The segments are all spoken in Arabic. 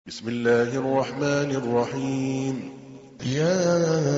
بسم الله الرحمن الرحيم. يا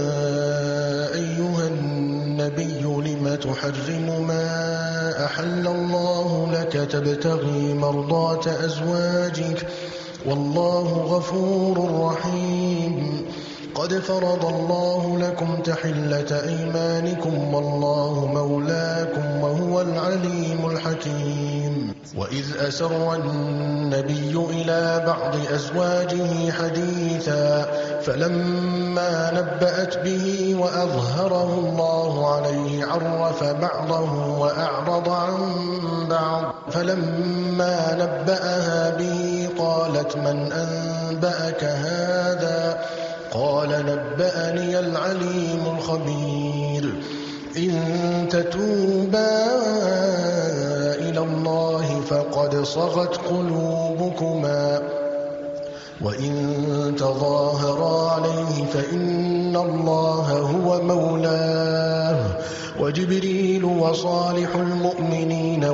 أيها النبي لم تحرم ما أحل الله لك تبتغي مرضات أزواجك والله غفور رحيم. قد فرض الله لكم تحلة أيمانكم والله مولاكم وهو العليم الحكيم. وإذ أسر النبي إلى بعض أزواجه حديثا فلما نبأت به وأظهره الله عليه عرف بعضه وأعرض عن بعض فلما نبأها به قالت من أنبأك هذا قال نبأني العليم الخبير. إن تتوبا إلى الله فقد صغت قلوبكما وإن تظاهرا عليه فإن الله هو مولاه وجبريل وصالح المؤمنين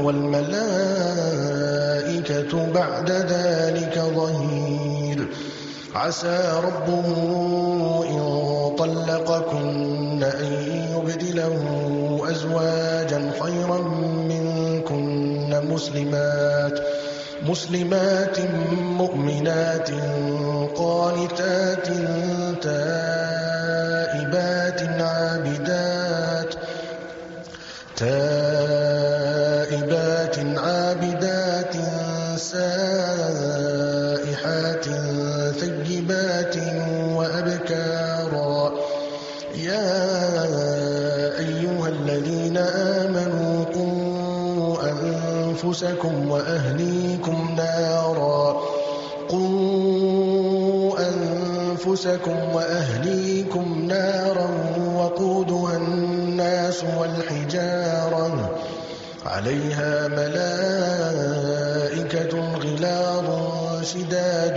والملائكة بعد ذلك ظهير. عسى ربه إن طلقكن أن يبدله أزواجا خيرا منكن مسلمات مؤمنات قانتات تائبات عابدات سائحات ثيبات وأبكارا. يا أيها الذين آمنوا قوا أنفسكم وأهليكم نارا وقودها الناس والحجارة عليها ملائكة غلاظ شداد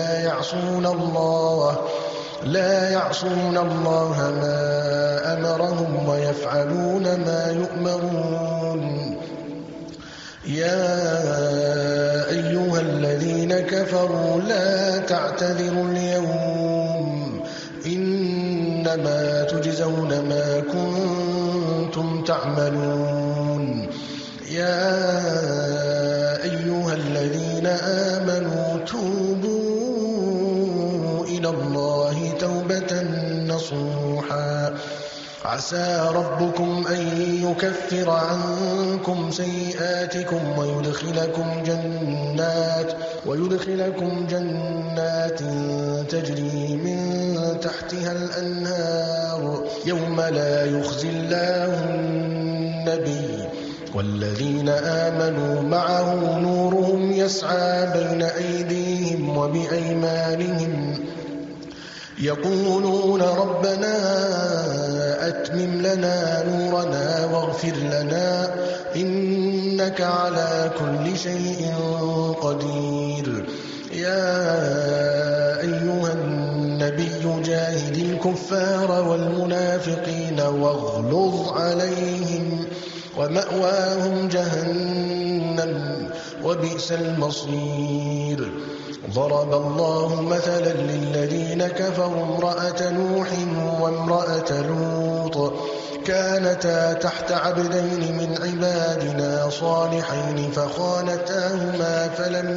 لا يعصون الله ما أمرهم ويفعلون ما يؤمرون. يا أيها الذين كفروا لا تعتذروا اليوم إنما تجزون ما كنتم تعملون. يا أيها الذين آمنوا توبوا إلى الله توبة نصوحا. عسى ربكم أن يكفر عنكم سيئاتكم ويدخلكم جنات تجري من تحتها الأنهار يوم لا يخزي الله النبي والذين آمنوا معه نورهم يسعى بين أيديهم وبأيمانهم يقولون ربنا أتمم لنا نورنا واغفر لنا إنك على كل شيء قدير. يا أيها النبي جاهد الكفار والمنافقين واغلظ عليهم ومأواهم جهنم وبئس المصير. ضرب الله مثلا للذين كفروا امرأة نوح وامرأة لوط كانتا تحت عبدين من عبادنا صالحين فخانتاهما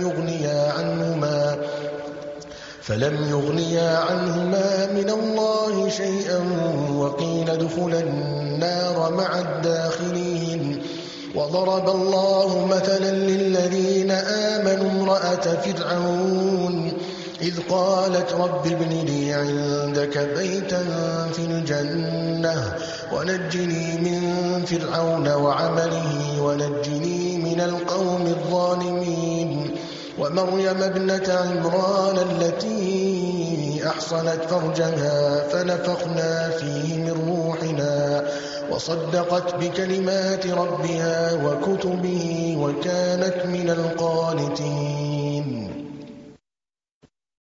فلم يغنيا عنهما من الله شيئا وقيل ادخلا النار مع الداخلين. وضرب الله مثلا للذين آمنوا امرأة فرعون إذ قالت رب ابن لي عندك بيتا في الجنة ونجني من فرعون وعمله ونجني من القوم الظالمين. ومريم ابنة عمران التي أحصنت فرجها فنفخنا فيه من روحنا وصدقت بكلمات ربها وكتبه وكانت من القانتين.